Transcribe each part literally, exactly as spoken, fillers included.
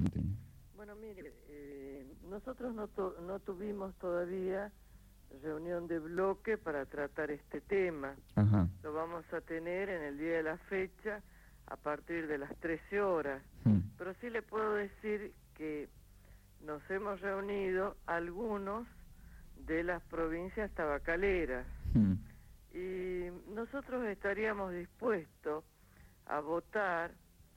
docente? Bueno, mire, eh, nosotros no, to- no tuvimos todavía reunión de bloque para tratar este tema. Ajá. Lo vamos a tener en el día de la fecha a partir de las trece horas. Mm. Pero sí le puedo decir que nos hemos reunido algunos de las provincias tabacaleras Mm. y nosotros estaríamos dispuestos a votar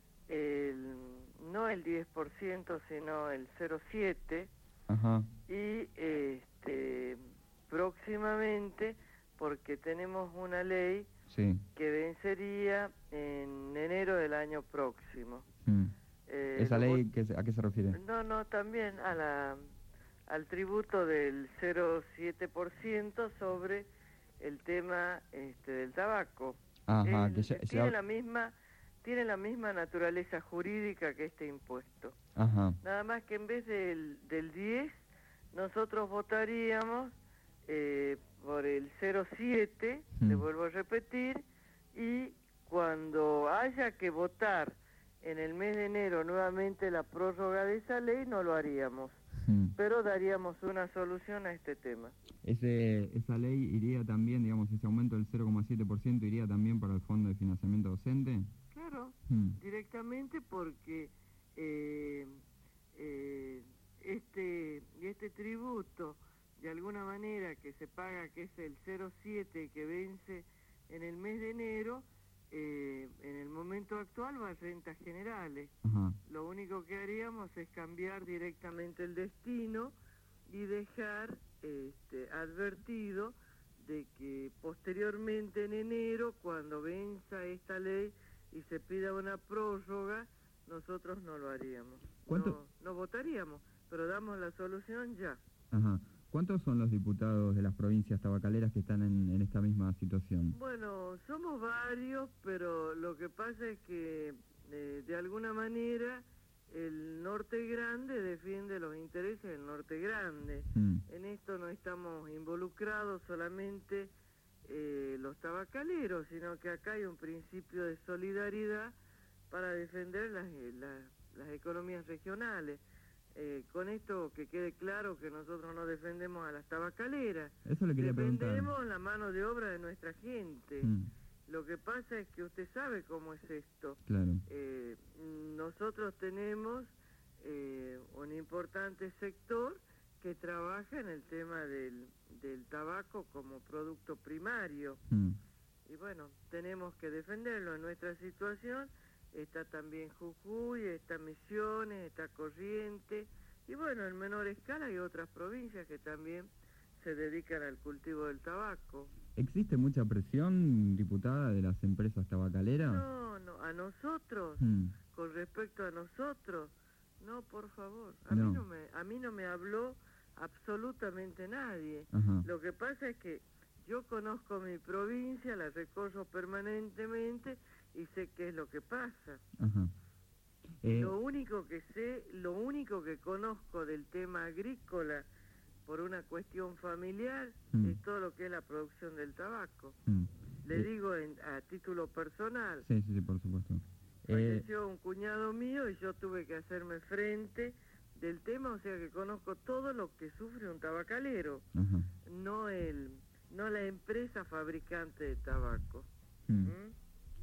el, no el diez por ciento, sino el cero coma siete por ciento. Ajá. Y este, próximamente, porque tenemos una ley Sí. que vencería en enero del año próximo. Mm. Eh, ¿Esa lo ley vo- qué se- a qué se refiere? No, no, también a la, al tributo del cero coma siete por ciento sobre el tema este, del tabaco. Ajá, Es- que ya- tiene ya- la misma tiene la misma naturaleza jurídica que este impuesto. Ajá. Nada más que en vez del, del diez, nosotros votaríamos eh, por el cero coma siete, Mm. le vuelvo a repetir, y cuando haya que votar en el mes de enero nuevamente la prórroga de esa ley, no lo haríamos, Mm. pero daríamos una solución a este tema. Ese, esa ley iría también, digamos, ese aumento del cero coma siete por ciento iría también para el Fondo de Financiamiento Docente. Claro, Mm. directamente porque eh, eh, este este tributo, de alguna manera, que se paga, que es el cero coma siete, que vence en el mes de enero, eh, en el momento actual va a rentas generales. Ajá. Lo único que haríamos es cambiar directamente el destino y dejar este, advertido de que posteriormente en enero, cuando venza esta ley y se pida una prórroga, nosotros no lo haríamos. ¿Cuánto? No, no votaríamos, pero damos la solución ya. Ajá. ¿Cuántos son los diputados de las provincias tabacaleras que están en, en esta misma situación? Bueno, somos varios, pero lo que pasa es que eh, de alguna manera el Norte Grande defiende los intereses del Norte Grande. Mm. En esto no estamos involucrados solamente eh, los tabacaleros, sino que acá hay un principio de solidaridad para defender las, eh, las, las economías regionales. Eh, con esto que quede claro que nosotros no defendemos a las tabacaleras, Eso le quería preguntar. defendemos la mano de obra de nuestra gente. Mm. Lo que pasa es que usted sabe cómo es esto. Claro. Eh, nosotros tenemos eh, un importante sector que trabaja en el tema del, del tabaco como producto primario. Mm. Y bueno, tenemos que defenderlo. En nuestra situación está también Jujuy, está Misiones, está Corrientes, y bueno, en menor escala hay otras provincias que también se dedican al cultivo del tabaco. ¿Existe mucha presión, diputada, de las empresas tabacaleras? No, no, a nosotros, Mm. con respecto a nosotros, no, por favor, a No. mí no me, a mí no me habló absolutamente nadie. Ajá. Lo que pasa es que yo conozco mi provincia, la recorro permanentemente y sé qué es lo que pasa. Ajá. Eh, Lo único que sé, lo único que conozco del tema agrícola por una cuestión familiar Mm. es todo lo que es la producción del tabaco. mm. Le Eh, digo en, a título personal. Sí, sí, sí, por supuesto. Eh, Falleció un cuñado mío y yo tuve que hacerme frente del tema, o sea que conozco todo lo que sufre un tabacalero, ajá. no el, no la empresa fabricante de tabaco. Mm. ¿Mm?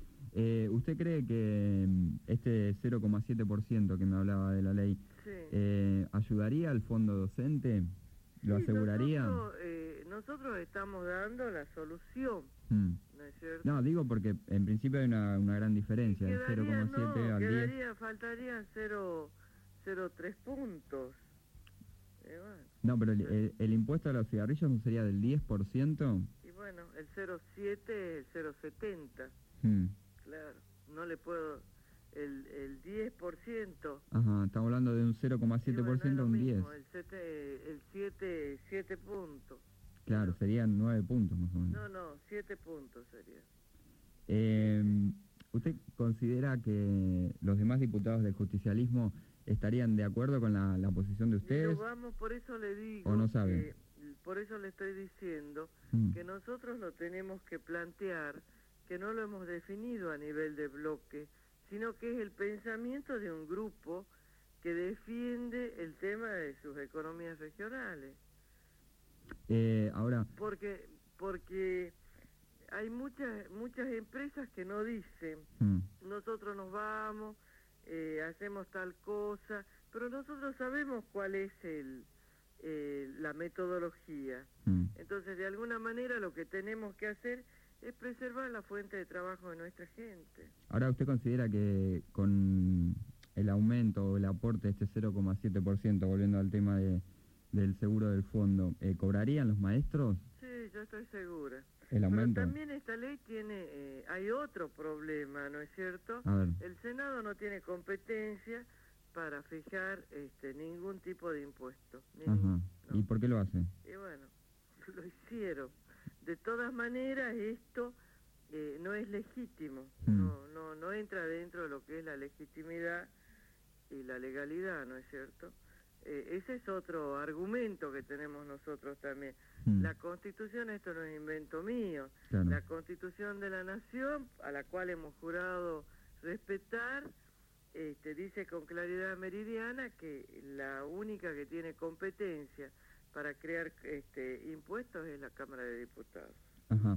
Eh, ¿Usted cree que mm, este cero coma siete por ciento que me hablaba de la ley Sí. eh, ayudaría al fondo docente? ¿Lo Sí, aseguraría? Nosotros, eh, nosotros estamos dando la solución, Mm. ¿no es cierto? No, digo porque en principio hay una, una gran diferencia, de cero Quedaría, coma siete no, al diez. quedaría, faltarían cero coma tres puntos. Eh, bueno. No, pero el, el- el impuesto a los cigarrillos no sería del diez por ciento. Y bueno, el cero coma siete es el cero coma setenta, Mm. claro. No le puedo... El, el diez por ciento... Ajá, estamos hablando de un cero coma siete por ciento a un diez. El siete, el siete, siete puntos. Claro, serían nueve puntos más o menos. No, no, siete puntos sería. Eh, ¿Usted considera que los demás diputados del justicialismo estarían de acuerdo con la, la posición de ustedes? Pero vamos, por eso le digo... ¿O no saben? que- por eso le estoy diciendo Mm. que nosotros lo tenemos que plantear, que no lo hemos definido a nivel de bloque, sino que es el pensamiento de un grupo que defiende el tema de sus economías regionales. Eh, ahora... Porque, porque hay muchas, muchas empresas que no dicen, mm. nosotros nos vamos, eh, hacemos tal cosa, pero nosotros sabemos cuál es el, eh, la metodología. Mm. Entonces, de alguna manera, lo que tenemos que hacer es preservar la fuente de trabajo de nuestra gente. Ahora, ¿usted considera que con el aumento o el aporte de este cero coma siete por ciento, volviendo al tema de, del seguro del fondo, eh, ¿cobrarían los maestros? Sí, yo estoy segura. ¿El aumento? Pero también esta ley tiene, eh, hay otro problema, ¿no es cierto? A ver. El Senado no tiene competencia para fijar este, ningún tipo de impuesto. Ajá. No. ¿Y por qué lo hace? Y bueno, lo hicieron. De todas maneras, esto eh, no es legítimo, mm. no, no, no entra dentro de lo que es la legitimidad y la legalidad, ¿no es cierto? Eh, ese es otro argumento que tenemos nosotros también. Mm. La Constitución, esto no es invento mío, claro. La Constitución de la Nación, a la cual hemos jurado respetar, este, dice con claridad meridiana que la única que tiene competencia para crear este, impuestos es la Cámara de Diputados. Ajá.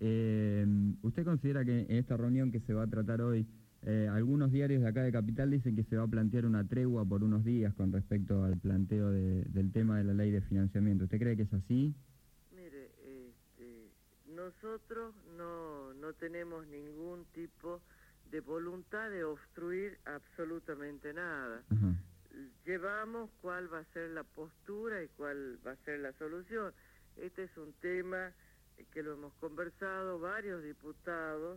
Eh, ¿Usted considera que en esta reunión que se va a tratar hoy, eh, algunos diarios de acá de Capital dicen que se va a plantear una tregua por unos días con respecto al planteo de, del tema de la ley de financiamiento? ¿Usted cree que es así? Mire, este, nosotros no, no tenemos ningún tipo de voluntad de obstruir absolutamente nada. Ajá. Llevamos cuál va a ser la postura y cuál va a ser la solución. Este es un tema que lo hemos conversado varios diputados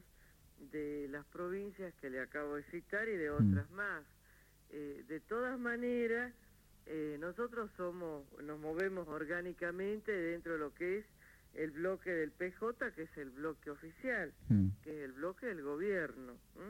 de las provincias que le acabo de citar y de otras mm. más. Eh, de todas maneras, eh, nosotros somos, nos movemos orgánicamente dentro de lo que es el bloque del P J, que es el bloque oficial, mm. que es el bloque del gobierno.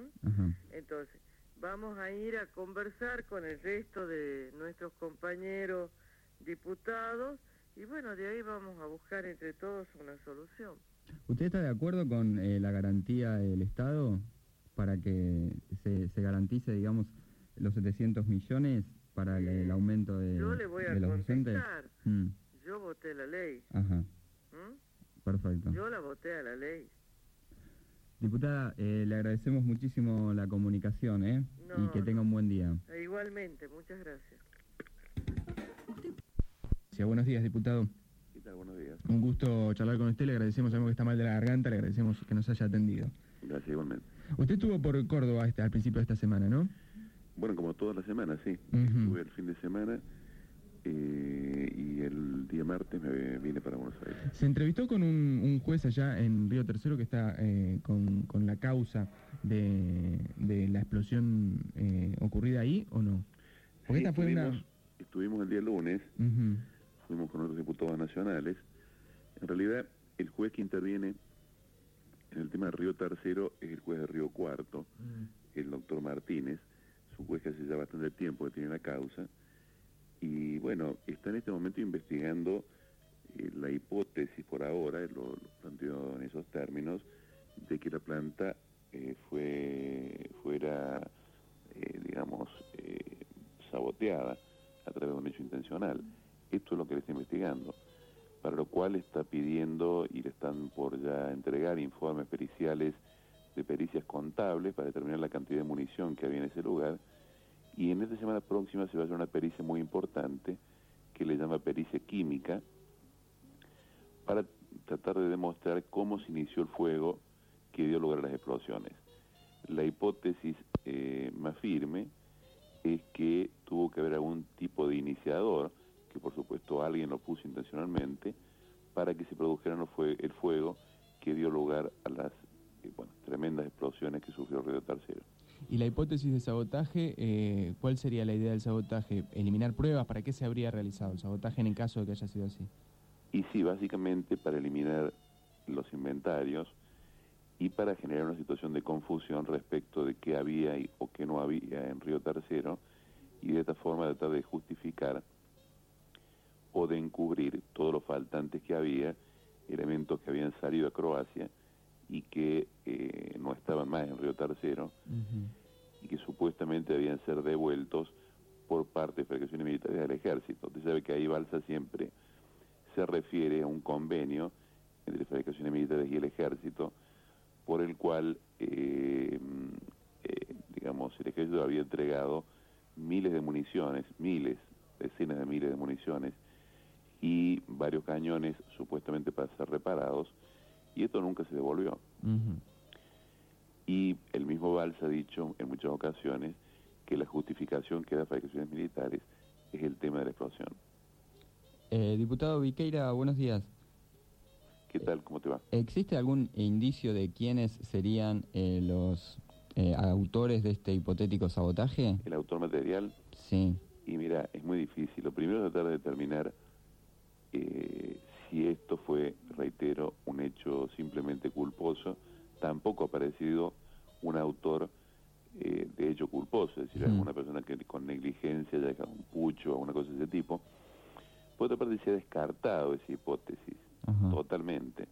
Entonces, vamos a ir a conversar con el resto de nuestros compañeros diputados y bueno, de ahí vamos a buscar entre todos una solución. ¿Usted está de acuerdo con eh, la garantía del Estado para que se, se garantice, digamos, los setecientos millones para el, el aumento de, Yo le voy a de los docentes? Mm. Yo voté la ley. Ajá. ¿Mm? Perfecto. Yo la voté a la ley. Diputada, eh, le agradecemos muchísimo la comunicación, ¿eh? No, y que tenga un buen día. Igualmente, muchas gracias. Sí, buenos días, diputado. ¿Qué tal? Buenos días. Un gusto charlar con usted, le agradecemos, sabemos que está mal de la garganta, le agradecemos que nos haya atendido. Gracias, igualmente. Usted estuvo por Córdoba este, al principio de esta semana, ¿no? Bueno, como todas las semanas, sí. Uh-huh. Estuve el fin de semana eh, y el día martes me vine para Buenos Aires. Se entrevistó con un, un juez allá en Río Tercero que está eh, con, con la causa de, de la explosión eh, ocurrida ahí, ¿o no? Porque sí, esta fue estuvimos, una... estuvimos el día lunes, uh-huh. fuimos con otros diputados nacionales. En realidad, el juez que interviene en el tema de Río Tercero es el juez de Río Cuarto, uh-huh. el doctor Martínez, su juez que hace ya bastante tiempo que tiene la causa, y bueno, está en este momento investigando eh, la hipótesis por ahora, lo, lo planteó en esos términos, de que la planta eh, fue fuera, eh, digamos, eh, saboteada a través de un hecho intencional. Esto es lo que le está investigando, para lo cual está pidiendo y le están por ya entregar informes periciales de pericias contables para determinar la cantidad de munición que había en ese lugar, y en esta semana próxima se va a hacer una pericia muy importante que le llama pericia química para tratar de demostrar cómo se inició el fuego que dio lugar a las explosiones. La hipótesis eh, más firme es que tuvo que haber algún tipo de iniciador, que por supuesto alguien lo puso intencionalmente, para que se produjera el fuego que dio lugar a las eh, bueno, tremendas explosiones que sufrió Río Tercero. ¿Y la hipótesis de sabotaje, eh, cuál sería la idea del sabotaje? ¿Eliminar pruebas? ¿Para qué se habría realizado el sabotaje en el caso de que haya sido así? Y sí, básicamente para eliminar los inventarios y para generar una situación de confusión respecto de qué había y, o qué no había en Río Tercero, y de esta forma tratar de justificar o de encubrir todos los faltantes que había, elementos que habían salido a Croacia y que eh, no estaban más en Río Tercero, uh-huh. y que supuestamente debían ser devueltos por parte de fabricaciones militares del ejército. Usted sabe que ahí Balsa siempre se refiere a un convenio entre fabricaciones militares y el ejército, por el cual, eh, eh, digamos, el ejército había entregado miles de municiones, miles, decenas de miles de municiones, y varios cañones supuestamente para ser reparados, y esto nunca se devolvió. Uh-huh. Y el mismo Balsa ha dicho en muchas ocasiones que la justificación que da fabricaciones militares es el tema de la explosión. Eh, diputado Viqueira, buenos días. ¿Qué tal? ¿Cómo te va? ¿Existe algún indicio de quiénes serían eh, los eh, autores de este hipotético sabotaje? ¿El autor material? Sí. Y mira, es muy difícil. Lo primero es tratar de determinar eh, si esto fue, reitero, un hecho simplemente culposo. Tampoco ha aparecido un autor eh, de hecho culposo, es decir, mm. alguna persona que con negligencia haya dejado un pucho o una cosa de ese tipo. Por otra parte, se ha descartado esa hipótesis. Ajá. Totalmente.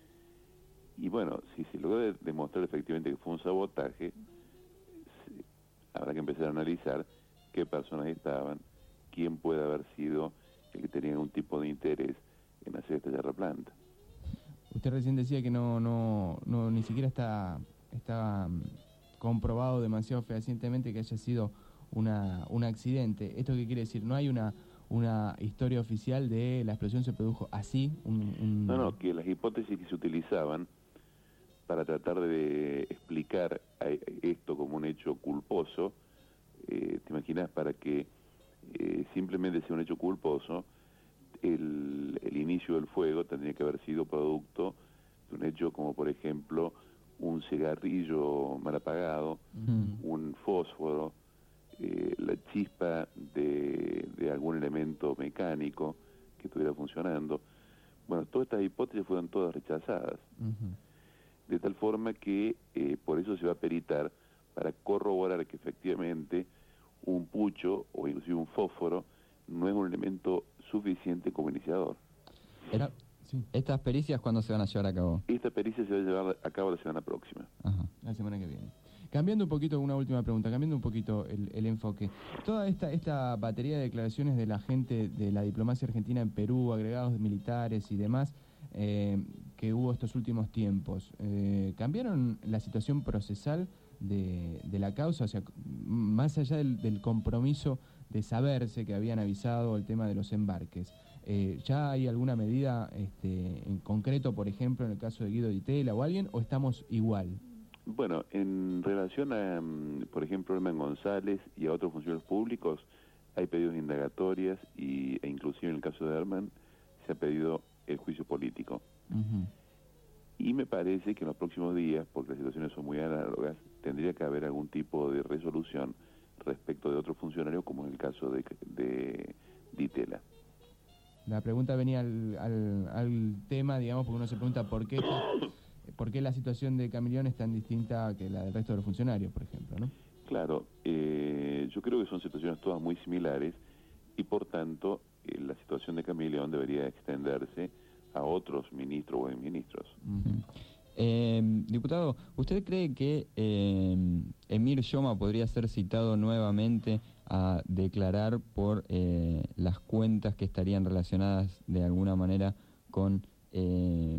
Y bueno, si se logra de demostrar efectivamente que fue un sabotaje, sí, habrá que empezar a analizar qué personas estaban, quién puede haber sido el que tenía algún tipo de interés en hacer estallar la planta. Usted recién decía que no, no, no ni siquiera está, está um, comprobado demasiado fehacientemente que haya sido una, un accidente. ¿Esto qué quiere decir? ¿No hay una una historia oficial de la explosión se produjo así? Un, un... No, no, que las hipótesis que se utilizaban para tratar de explicar esto como un hecho culposo, eh, te imaginas, para que eh, simplemente sea un hecho culposo, el, el inicio del fuego tendría que haber sido producto de un hecho como, por ejemplo, un cigarrillo mal apagado, uh-huh. un fósforo, Eh, la chispa de, de algún elemento mecánico que estuviera funcionando. Bueno, todas estas hipótesis fueron todas rechazadas. Uh-huh. De tal forma que eh, por eso se va a peritar para corroborar que efectivamente un pucho o inclusive un fósforo no es un elemento suficiente como iniciador. Era, sí. ¿Estas pericias cuándo se van a llevar a cabo? Esta pericia se va a llevar a cabo la semana próxima. Ajá. La semana que viene. Cambiando un poquito, una última pregunta, cambiando un poquito el, el enfoque. Toda esta, esta batería de declaraciones de la gente de la diplomacia argentina en Perú, agregados militares y demás, eh, que hubo estos últimos tiempos, eh, ¿cambiaron la situación procesal de, de la causa? O sea, más allá del, del compromiso de saberse que habían avisado el tema de los embarques, eh, ¿ya hay alguna medida este, en concreto, por ejemplo, en el caso de Guido Di Tella o alguien, o estamos igual? Bueno, en relación a, por ejemplo, Herman González y a otros funcionarios públicos, hay pedidos de indagatorias y, e inclusive en el caso de Herman se ha pedido el juicio político. Uh-huh. Y me parece que en los próximos días, porque las situaciones son muy análogas, tendría que haber algún tipo de resolución respecto de otro funcionario, como es el caso de, de Di Tella. La pregunta venía al, al, al tema, digamos, porque uno se pregunta por qué... ¿Por qué la situación de Camilión es tan distinta que la del resto de los funcionarios, por ejemplo, ¿no? Claro, eh, yo creo que son situaciones todas muy similares y por tanto eh, la situación de Camilión debería extenderse a otros ministros o exministros. Uh-huh. eh, diputado, ¿usted cree que eh, Emir Yoma podría ser citado nuevamente a declarar por eh, las cuentas que estarían relacionadas de alguna manera con... Eh,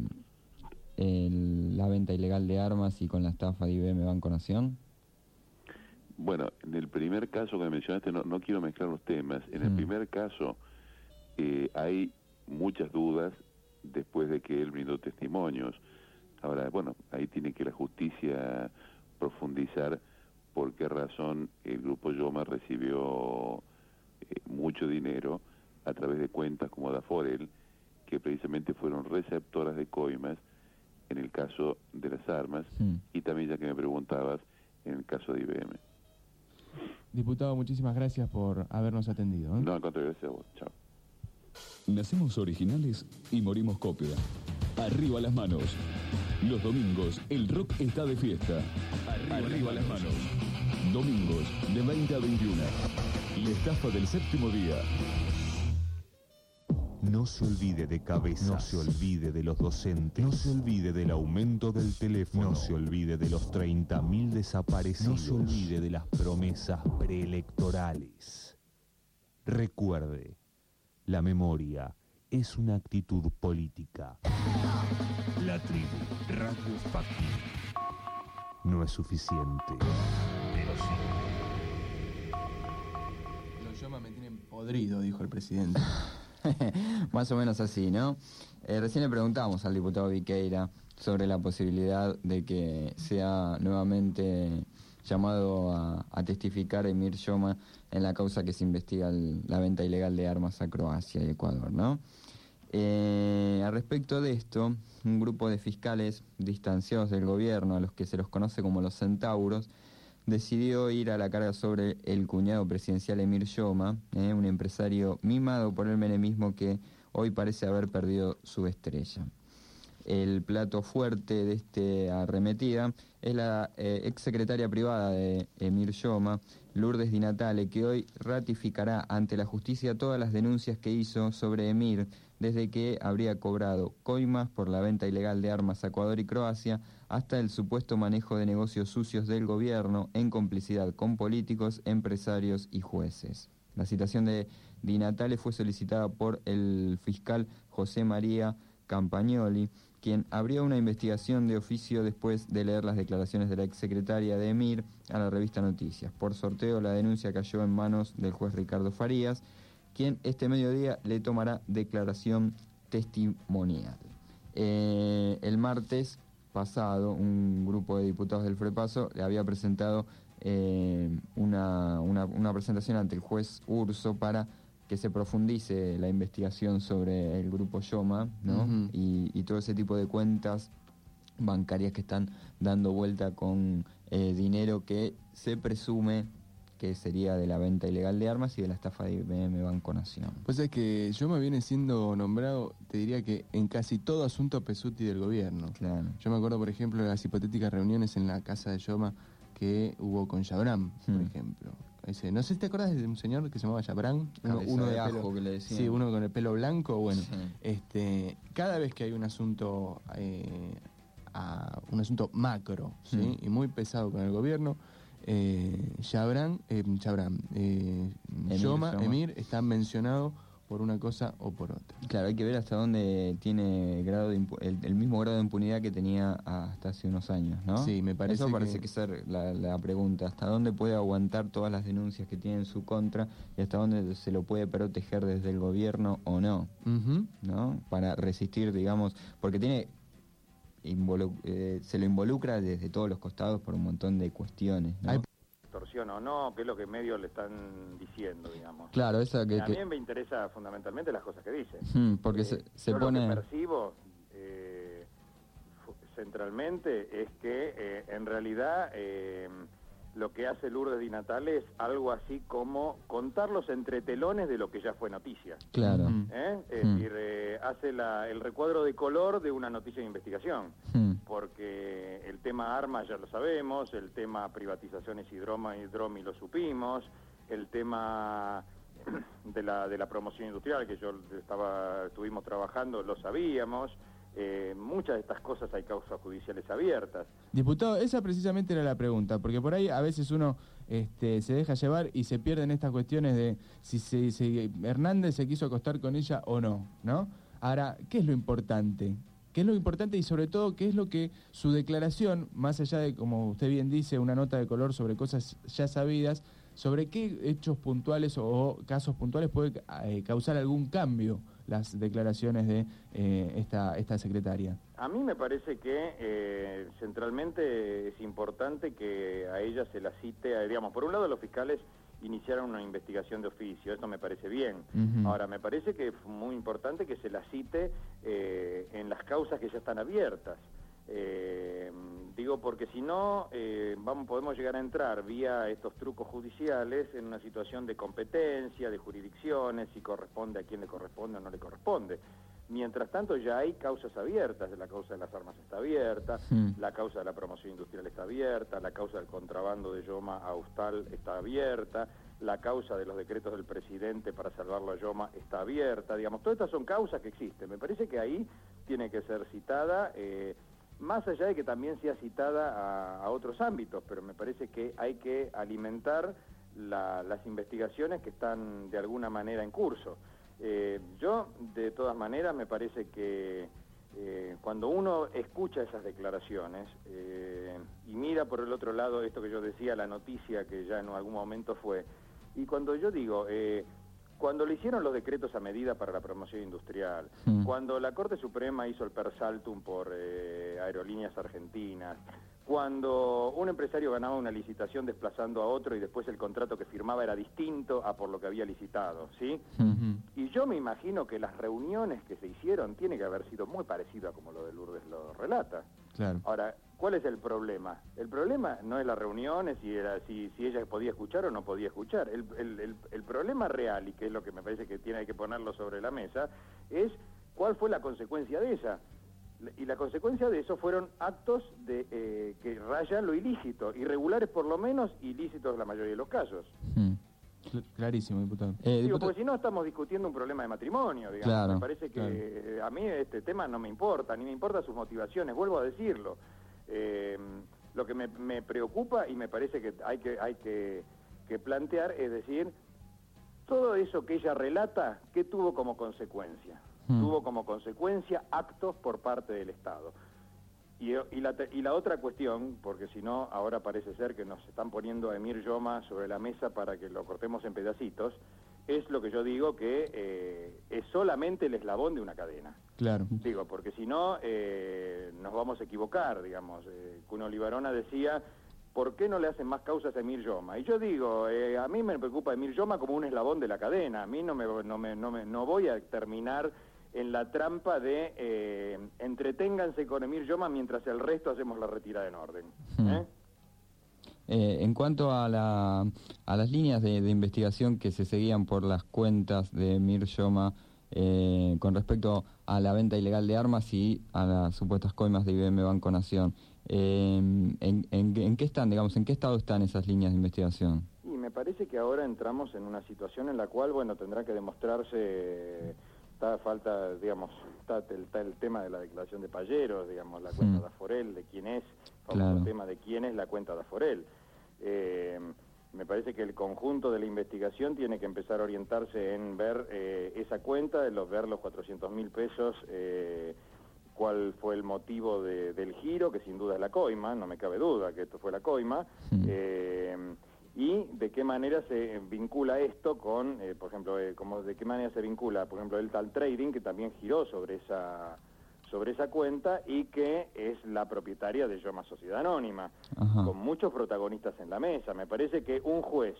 El, la venta ilegal de armas y con la estafa de I B M Banco Nación? Bueno, en el primer caso que mencionaste, no, no quiero mezclar los temas. En mm. el primer caso eh, hay muchas dudas después de que él brindó testimonios. Ahora, bueno, ahí tiene que la justicia profundizar por qué razón el grupo Yoma recibió eh, mucho dinero a través de cuentas como Daforel, que precisamente fueron receptoras de coimas en el caso de las armas, sí. Y también, ya que me preguntabas, en el caso de I B M. Diputado, muchísimas gracias por habernos atendido, ¿eh? No, al contrario, gracias a vos. Chao. Nacemos originales y morimos copia. Arriba las manos. Los domingos, el rock está de fiesta. Arriba, Arriba las manos. manos. Domingos, de veinte a veintiuno. La estafa del séptimo día. No se olvide de Cabezas, no se olvide de los docentes, no se olvide del aumento del teléfono, no se olvide de los treinta mil desaparecidos, no se olvide de las promesas preelectorales. Recuerde, la memoria es una actitud política. La tribu, Radio Facti. No es suficiente. Pero sí. Los Yoma me tienen podrido, dijo el presidente. Más o menos así, ¿no? Eh, recién le preguntamos al diputado Viqueira sobre la posibilidad de que sea nuevamente llamado a, a testificar Emir Yoma en la causa que se investiga el, la venta ilegal de armas a Croacia y Ecuador, ¿no? Eh, al respecto de esto, un grupo de fiscales distanciados del gobierno, a los que se los conoce como los centauros, decidió ir a la carga sobre el cuñado presidencial Emir Yoma, eh, un empresario mimado por el menemismo que hoy parece haber perdido su estrella. El plato fuerte de esta arremetida es la eh, exsecretaria privada de Emir Yoma, Lourdes Di Natale, que hoy ratificará ante la justicia todas las denuncias que hizo sobre Emir desde que habría cobrado coimas por la venta ilegal de armas a Ecuador y Croacia hasta el supuesto manejo de negocios sucios del gobierno en complicidad con políticos, empresarios y jueces. La citación de Di Natale fue solicitada por el fiscal José María Campagnoli, quien abrió una investigación de oficio después de leer las declaraciones de la exsecretaria de Emir a la revista Noticias. Por sorteo, la denuncia cayó en manos del juez Ricardo Farías, quien este mediodía le tomará declaración testimonial. Eh, el martes pasado, un grupo de diputados del FREPASO le había presentado eh, una, una, una presentación ante el juez Urso para que se profundice la investigación sobre el grupo Yoma, ¿no? Uh-huh. y, y todo ese tipo de cuentas bancarias que están dando vuelta con eh, dinero que se presume que sería de la venta ilegal de armas y de la estafa de I B M Banco Nación. Pues es que Yoma viene siendo nombrado, te diría que en casi todo asunto pesuti del gobierno. Claro. Yo me acuerdo, por ejemplo, de las hipotéticas reuniones en la casa de Yoma que hubo con Yabram, por hmm. ejemplo. Ese, no sé si te acuerdas de un señor que se llamaba Yabram, uno, uno de, de ajo pelo, que le decían. Sí, uno con el pelo blanco. Bueno, sí. este, cada vez que hay un asunto, eh, a, un asunto macro, ¿sí? Hmm. y muy pesado con el gobierno, Eh, Yabram, eh, Yabram, eh, Emir, Yoma, Emir están mencionados por una cosa o por otra. Claro, hay que ver hasta dónde tiene grado de impu- el, el mismo grado de impunidad que tenía hasta hace unos años, ¿no? Sí, me parece Eso parece que, que ser la, la pregunta, hasta dónde puede aguantar todas las denuncias que tiene en su contra y hasta dónde se lo puede proteger desde el gobierno o no, uh-huh. ¿no? Para resistir, digamos, porque tiene Involu- eh, se lo involucra desde todos los costados por un montón de cuestiones, ¿no? Hay extorsión o no, que es lo que medios le están diciendo, digamos. Claro, esa que... A que... mí me interesa fundamentalmente las cosas que dice. Hmm, porque eh, se, se yo pone... Lo que percibo eh, centralmente es que eh, en realidad eh, lo que hace Lourdes Di Natale es algo así como contar los entretelones de lo que ya fue noticia. Claro. ¿Eh? Es Hmm. decir, eh, hace la, el recuadro de color de una noticia de investigación. Hmm. Porque el tema armas ya lo sabemos, el tema privatizaciones y Dromi, y Dromi lo supimos, el tema de la, de la promoción industrial que yo estaba estuvimos trabajando lo sabíamos. Eh, muchas de estas cosas hay causas judiciales abiertas. Diputado, esa precisamente era la pregunta, porque por ahí a veces uno este, se deja llevar y se pierden estas cuestiones de si, si, si Hernández se quiso acostar con ella o no, ¿no? Ahora, ¿qué es lo importante? ¿Qué es lo importante y sobre todo qué es lo que su declaración, más allá de, como usted bien dice, una nota de color sobre cosas ya sabidas, sobre qué hechos puntuales o casos puntuales puede eh, causar algún cambio las declaraciones de eh, esta, esta secretaria? A mí me parece que eh, centralmente es importante que a ella se la cite, digamos, por un lado los fiscales iniciaron una investigación de oficio, esto me parece bien. Uh-huh. Ahora, me parece que es muy importante que se la cite eh, en las causas que ya están abiertas. Eh, digo, porque si no, eh, vamos, podemos llegar a entrar vía estos trucos judiciales en una situación de competencia, de jurisdicciones, si corresponde a quién le corresponde o no le corresponde. Mientras tanto ya hay causas abiertas, la causa de las armas está abierta, mm. la causa de la promoción industrial está abierta, la causa del contrabando de Yoma a Ustal está abierta, la causa de los decretos del presidente para salvarlo a Yoma está abierta, digamos, todas estas son causas que existen. Me parece que ahí tiene que ser citada, eh, más allá de que también sea citada a, a otros ámbitos, pero me parece que hay que alimentar la, las investigaciones que están de alguna manera en curso. Eh, yo, de todas maneras, me parece que eh, cuando uno escucha esas declaraciones eh, y mira por el otro lado esto que yo decía, la noticia que ya en algún momento fue, y cuando yo digo, eh, cuando le hicieron los decretos a medida para la promoción industrial, mm. cuando la Corte Suprema hizo el per saltum por eh, Aerolíneas Argentinas, cuando un empresario ganaba una licitación desplazando a otro y después el contrato que firmaba era distinto a por lo que había licitado, ¿sí? Uh-huh. Y yo me imagino que las reuniones que se hicieron tiene que haber sido muy parecido a como lo de Lourdes lo relata. Claro. Ahora, ¿cuál es el problema? El problema no es las reuniones, si, era, si, si ella podía escuchar o no podía escuchar. El, el, el, el problema real, y que es lo que me parece que tiene que ponerlo sobre la mesa, es cuál fue la consecuencia de esa. Y la consecuencia de eso fueron actos de eh, que rayan lo ilícito, irregulares por lo menos, ilícitos en la mayoría de los casos. Hmm. Clarísimo, diputado. Eh, Digo, diputado... porque si no estamos discutiendo un problema de matrimonio, digamos. Claro, me parece que claro. A mí este tema no me importa, ni me importan sus motivaciones, vuelvo a decirlo. Eh, lo que me, me preocupa y me parece que hay que hay que, que plantear es decir, todo eso que ella relata, ¿qué tuvo como consecuencia? Hmm. Tuvo como consecuencia actos por parte del Estado. Y, y, la, y la otra cuestión, porque si no, ahora parece ser que nos están poniendo a Emir Yoma sobre la mesa para que lo cortemos en pedacitos, es lo que yo digo que eh, es solamente el eslabón de una cadena. Claro. Digo, porque si no, eh, nos vamos a equivocar, digamos. Eh, Cuno Libarona decía, ¿por qué no le hacen más causas a Emir Yoma? Y yo digo, eh, a mí me preocupa Emir Yoma como un eslabón de la cadena. A mí no me, no me, no me, no voy a terminar en la trampa de eh, entreténganse con Emir Yoma mientras el resto hacemos la retirada en orden. ¿eh? Eh, en cuanto a, la, a las líneas de, de investigación que se seguían por las cuentas de Emir Yoma eh, con respecto a la venta ilegal de armas y a las supuestas coimas de I B M Banco Nación, eh, en, en, ¿en qué están, digamos, en qué estado están esas líneas de investigación? Y me parece que ahora entramos en una situación en la cual, bueno, tendrá que demostrarse... Está falta, digamos, está el, está el tema de la declaración de Palleros, digamos, la cuenta mm. de Aforel, de quién es, claro. el tema de quién es la cuenta de Aforel. Eh, me parece que el conjunto de la investigación tiene que empezar a orientarse en ver eh, esa cuenta, de los, ver los cuatrocientos mil pesos, eh, cuál fue el motivo de, del giro, que sin duda es la coima, no me cabe duda que esto fue la coima, mm. eh, y de qué manera se vincula esto con, eh, por ejemplo, eh, como de qué manera se vincula, por ejemplo, el tal trading, que también giró sobre esa sobre esa cuenta y que es la propietaria de Yoma Sociedad Anónima, Ajá. con muchos protagonistas en la mesa. Me parece que un juez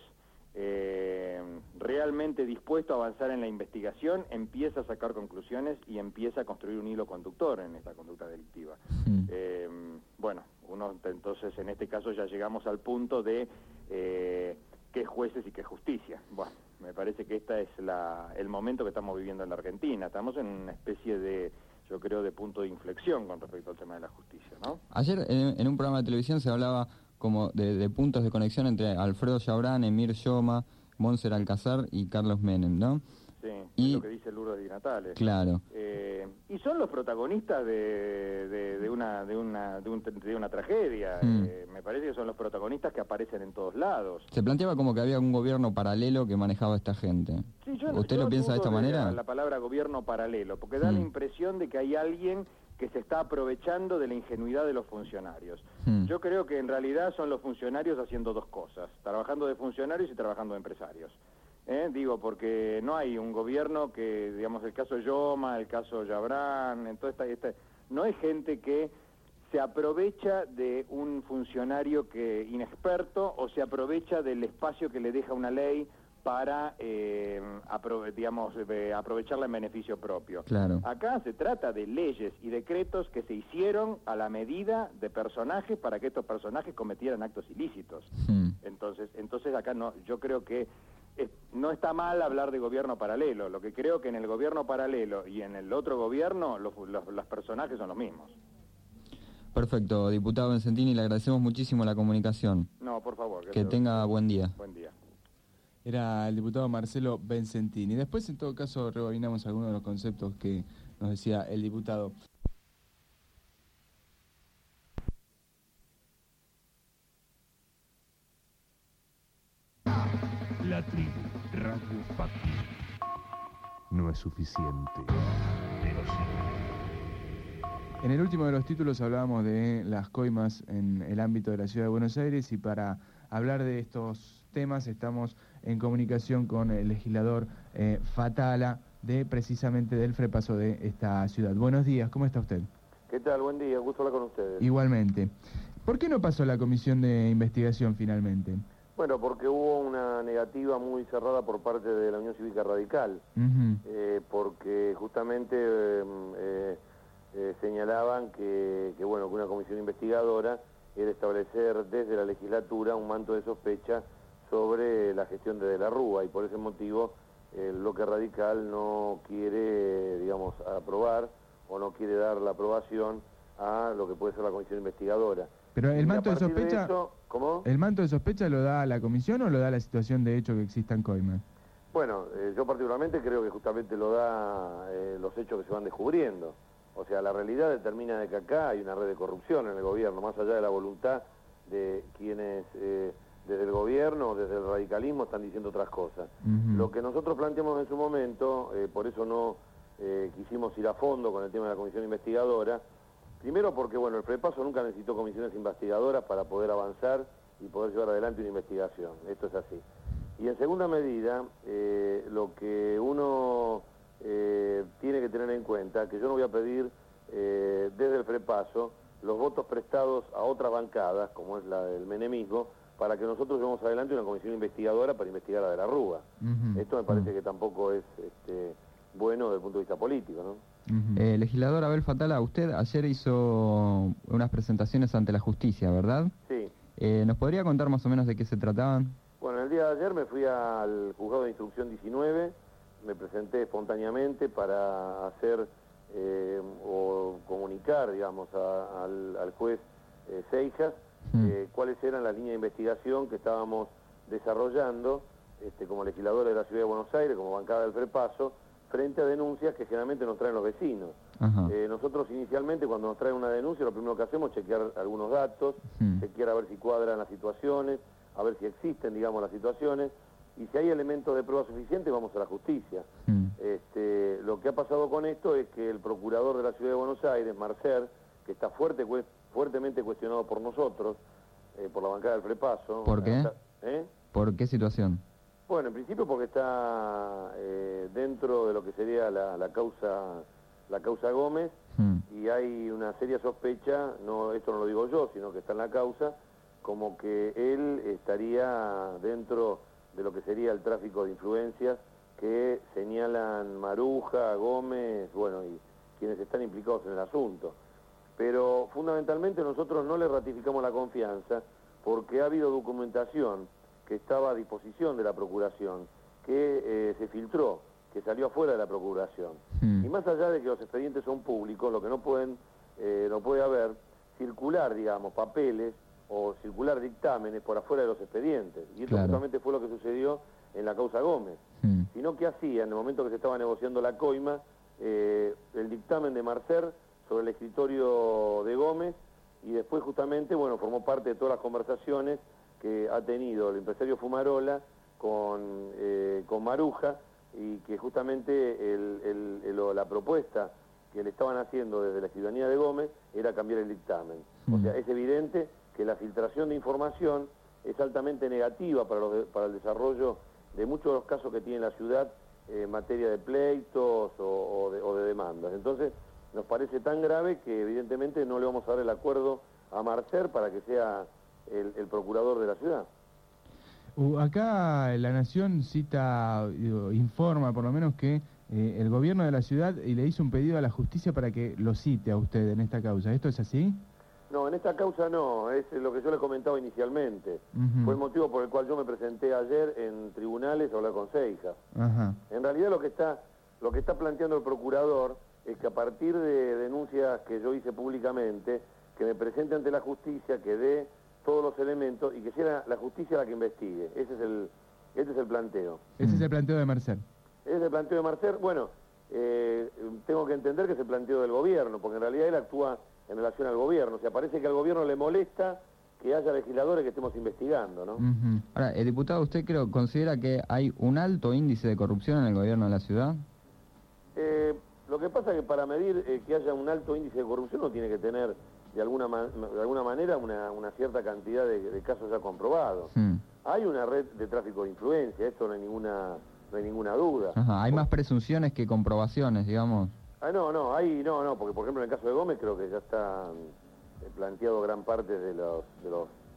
eh, realmente dispuesto a avanzar en la investigación empieza a sacar conclusiones y empieza a construir un hilo conductor en esta conducta delictiva. Mm. Eh, bueno, uno entonces en este caso ya llegamos al punto de eh, qué jueces y qué justicia. Bueno, me parece que este es la, el momento que estamos viviendo en la Argentina. Estamos en una especie de, yo creo, de punto de inflexión con respecto al tema de la justicia, ¿no? Ayer en, en un programa de televisión se hablaba como de, de puntos de conexión entre Alfredo Yabrán, Emir Yoma, Monser Alcázar y Carlos Menem, ¿no? Sí, y, es lo que dice Lourdes Di Natale. Claro. Eh, y son los protagonistas de, de, de, una, de, una, de, un, de una tragedia. Mm. Eh, me parece que son los protagonistas que aparecen en todos lados. Se planteaba como que había un gobierno paralelo que manejaba a esta gente. Sí, yo, ¿Usted yo lo piensa de esta manera? La, la palabra gobierno paralelo, porque da mm. la impresión de que hay alguien que se está aprovechando de la ingenuidad de los funcionarios. Mm. Yo creo que en realidad son los funcionarios haciendo dos cosas, trabajando de funcionarios y trabajando de empresarios. ¿Eh? Digo, porque no hay un gobierno que, digamos, el caso Yoma, el caso Yabrán, en toda esta, esta, no hay gente que se aprovecha de un funcionario que inexperto o se aprovecha del espacio que le deja una ley para, eh, aprove digamos, eh, aprovecharla en beneficio propio. Claro. Acá se trata de leyes y decretos que se hicieron a la medida de personajes para que estos personajes cometieran actos ilícitos. Mm. Entonces, entonces acá no, yo creo que Eh, no está mal hablar de gobierno paralelo. Lo que creo que en el gobierno paralelo y en el otro gobierno los, los, los personajes son los mismos. Perfecto, diputado Bencentini, le agradecemos muchísimo la comunicación. No, por favor. Que, que tenga buen día. Buen día. Era el diputado Marcelo Bencentini. Después, en todo caso, rebobinamos algunos de los conceptos que nos decía el diputado. La tribu, Radio Facti. No es suficiente, pero sí. En el último de los títulos hablábamos de las coimas en el ámbito de la ciudad de Buenos Aires, y para hablar de estos temas estamos en comunicación con el legislador eh, Fatala, de precisamente del Frepaso de esta ciudad. Buenos días, ¿cómo está usted? ¿Qué tal? Buen día, gusto hablar con ustedes. Igualmente. ¿Por qué no pasó la comisión de investigación finalmente? Bueno, porque hubo una negativa muy cerrada por parte de la Unión Cívica Radical, uh-huh. eh, porque justamente eh, eh, eh, señalaban que, que, bueno, que una comisión investigadora era establecer desde la legislatura un manto de sospecha sobre la gestión de De la Rúa, y por ese motivo el bloque radical no quiere, digamos, aprobar o no quiere dar la aprobación a lo que puede ser la comisión investigadora. Pero el manto de sospecha, de eso, ¿cómo? ¿El manto de sospecha lo da la comisión o lo da la situación de hecho que existan coimas? Bueno, eh, yo particularmente creo que justamente lo da eh, los hechos que se van descubriendo. O sea, la realidad determina de que acá hay una red de corrupción en el gobierno, más allá de la voluntad de quienes eh, desde el gobierno, desde el radicalismo, están diciendo otras cosas. Uh-huh. Lo que nosotros planteamos en su momento, eh, por eso no eh, quisimos ir a fondo con el tema de la comisión investigadora, primero porque, bueno, el Frepaso nunca necesitó comisiones investigadoras para poder avanzar y poder llevar adelante una investigación. Esto es así. Y en segunda medida, eh, lo que uno eh, tiene que tener en cuenta, que yo no voy a pedir eh, desde el Frepaso los votos prestados a otras bancadas, como es la del menemismo, para que nosotros llevemos adelante una comisión investigadora para investigar a De la Rúa. Uh-huh. Esto me parece uh-huh. que tampoco es este, bueno desde el punto de vista político, ¿no? Uh-huh. eh, legislador Abel Fatala, usted ayer hizo unas presentaciones ante la justicia, ¿verdad? Sí. Eh, ¿Nos podría contar más o menos de qué se trataban? Bueno, el día de ayer me fui al juzgado de instrucción diecinueve, me presenté espontáneamente para hacer eh, o comunicar, digamos, a, al, al juez eh, Seijas, Eh, cuáles eran las líneas de investigación que estábamos desarrollando este, como legisladores de la Ciudad de Buenos Aires, como bancada del Frepaso, frente a denuncias que generalmente nos traen los vecinos. Eh, nosotros inicialmente, cuando nos traen una denuncia, lo primero que hacemos es chequear algunos datos, uh-huh. chequear a ver si cuadran las situaciones, a ver si existen, digamos, las situaciones, y si hay elementos de prueba suficientes, vamos a la justicia. Uh-huh. Este, lo que ha pasado con esto es que el procurador de la Ciudad de Buenos Aires, Marcer, que está fuerte, fuertemente cuestionado por nosotros, eh, por la bancada del Frepaso. ¿Por qué? ¿Eh? ¿Por qué situación? Bueno, en principio porque está eh, dentro de lo que sería la, la causa la causa Gómez, hmm. y hay una seria sospecha, no esto no lo digo yo, sino que está en la causa, como que él estaría dentro de lo que sería el tráfico de influencias que señalan Maruja, Gómez, bueno, y quienes están implicados en el asunto. Pero fundamentalmente nosotros no le ratificamos la confianza porque ha habido documentación que estaba a disposición de la Procuración, que eh, se filtró, que salió afuera de la Procuración. Mm. Y más allá de que los expedientes son públicos, lo que no pueden, eh, no puede haber, circular, digamos, papeles o circular dictámenes por afuera de los expedientes. Y esto claro. justamente fue lo que sucedió en la causa Gómez. Mm. Sino que hacía, en el momento que se estaba negociando la coima, eh, el dictamen de Marcer sobre el escritorio de Gómez, y después justamente, bueno, formó parte de todas las conversaciones que ha tenido el empresario Fumarola con, eh, con Maruja, y que justamente el, el, el, la propuesta que le estaban haciendo desde la escribanía de Gómez era cambiar el dictamen. Mm. O sea, es evidente que la filtración de información es altamente negativa para, los de, para el desarrollo de muchos de los casos que tiene la ciudad eh, en materia de pleitos o, o, de, o de demandas. Entonces, nos parece tan grave que evidentemente no le vamos a dar el acuerdo a Marcer para que sea el, el procurador de la ciudad. Uh, acá La Nación cita, digo, informa por lo menos que eh, el gobierno de la ciudad y le hizo un pedido a la justicia para que lo cite a usted en esta causa. ¿Esto es así? No, en esta causa no, es lo que yo le comentaba inicialmente. Uh-huh. Fue el motivo por el cual yo me presenté ayer en tribunales a hablar con Seijas. Uh-huh. En realidad lo que está, lo que está planteando el procurador es que a partir de denuncias que yo hice públicamente, que me presente ante la justicia, que dé todos los elementos y que sea la justicia la que investigue. Ese es el, ese es el planteo. Ese es el planteo de Marcer. Ese es el planteo de Marcer. Bueno, eh, tengo que entender que es el planteo del gobierno, porque en realidad él actúa en relación al gobierno. O sea, parece que al gobierno le molesta que haya legisladores que estemos investigando, ¿no? Uh-huh. Ahora, el diputado, ¿usted creo considera que hay un alto índice de corrupción en el gobierno de la ciudad? Eh, lo que pasa es que para medir eh, que haya un alto índice de corrupción uno tiene que tener de alguna, man de alguna manera una, una cierta cantidad de, de casos ya comprobados. Hmm. Hay una red de tráfico de influencia, esto no hay ninguna, no hay ninguna duda. Ajá, hay más presunciones que comprobaciones, digamos. Ah, no, no, hay, no, no, porque por ejemplo en el caso de Gómez creo que ya está planteado gran parte de los, de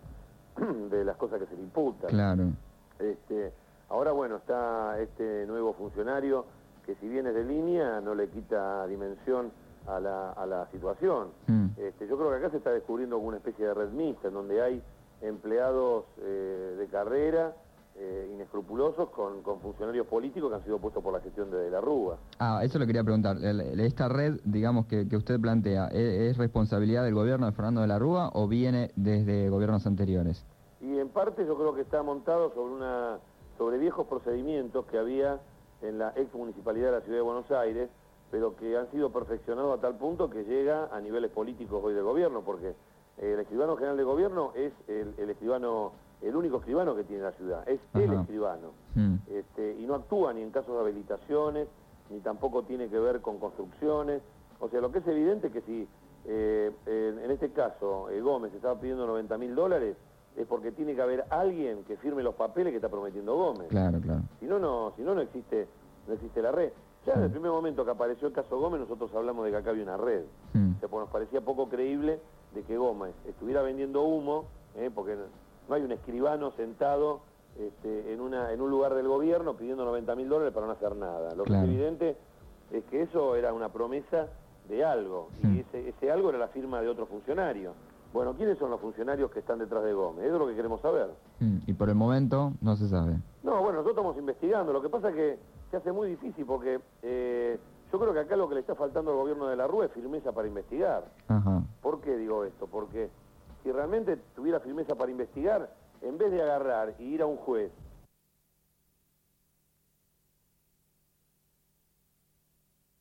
los de las cosas que se le imputan. Claro. Este, ahora bueno, está este nuevo funcionario que si bien es de línea no le quita dimensión a la, a la situación. Mm. Este, yo creo que acá se está descubriendo como una especie de red mixta en donde hay empleados eh, de carrera Eh, inescrupulosos con, con funcionarios políticos que han sido puestos por la gestión de, de la Rúa. Ah, eso le quería preguntar. ¿Esta red, digamos, que, que usted plantea, ¿es, es responsabilidad del gobierno de Fernando de la Rúa o viene desde gobiernos anteriores? Y en parte yo creo que está montado sobre, una, sobre viejos procedimientos que había en la ex municipalidad de la Ciudad de Buenos Aires, pero que han sido perfeccionados a tal punto que llega a niveles políticos hoy del gobierno, porque eh, el escribano general de gobierno es el, el escribano... el único escribano que tiene la ciudad, es Ajá. el escribano, mm. este, y no actúa ni en casos de habilitaciones, ni tampoco tiene que ver con construcciones, o sea, lo que es evidente es que si eh, en, en este caso eh, Gómez estaba pidiendo noventa mil dólares, es porque tiene que haber alguien que firme los papeles que está prometiendo Gómez. Claro, claro. Si no, no, si no, no existe, no existe la red. Ya en el primer momento que apareció el caso Gómez, nosotros hablamos de que acá había una red. Mm. O sea, pues nos parecía poco creíble de que Gómez estuviera vendiendo humo, eh, porque... no hay un escribano sentado este, en, una, en un lugar del gobierno pidiendo noventa mil dólares para no hacer nada. Lo claro. que es evidente es que eso era una promesa de algo, sí. y ese, ese algo era la firma de otro funcionario. Bueno, ¿quiénes son los funcionarios que están detrás de Gómez? Eso es lo que queremos saber. Y por el momento no se sabe. No, bueno, nosotros estamos investigando. Lo que pasa es que se hace muy difícil porque eh, yo creo que acá lo que le está faltando al gobierno de la Rúa es firmeza para investigar. Ajá. ¿Por qué digo esto? Porque... si realmente tuviera firmeza para investigar, en vez de agarrar y ir a un juez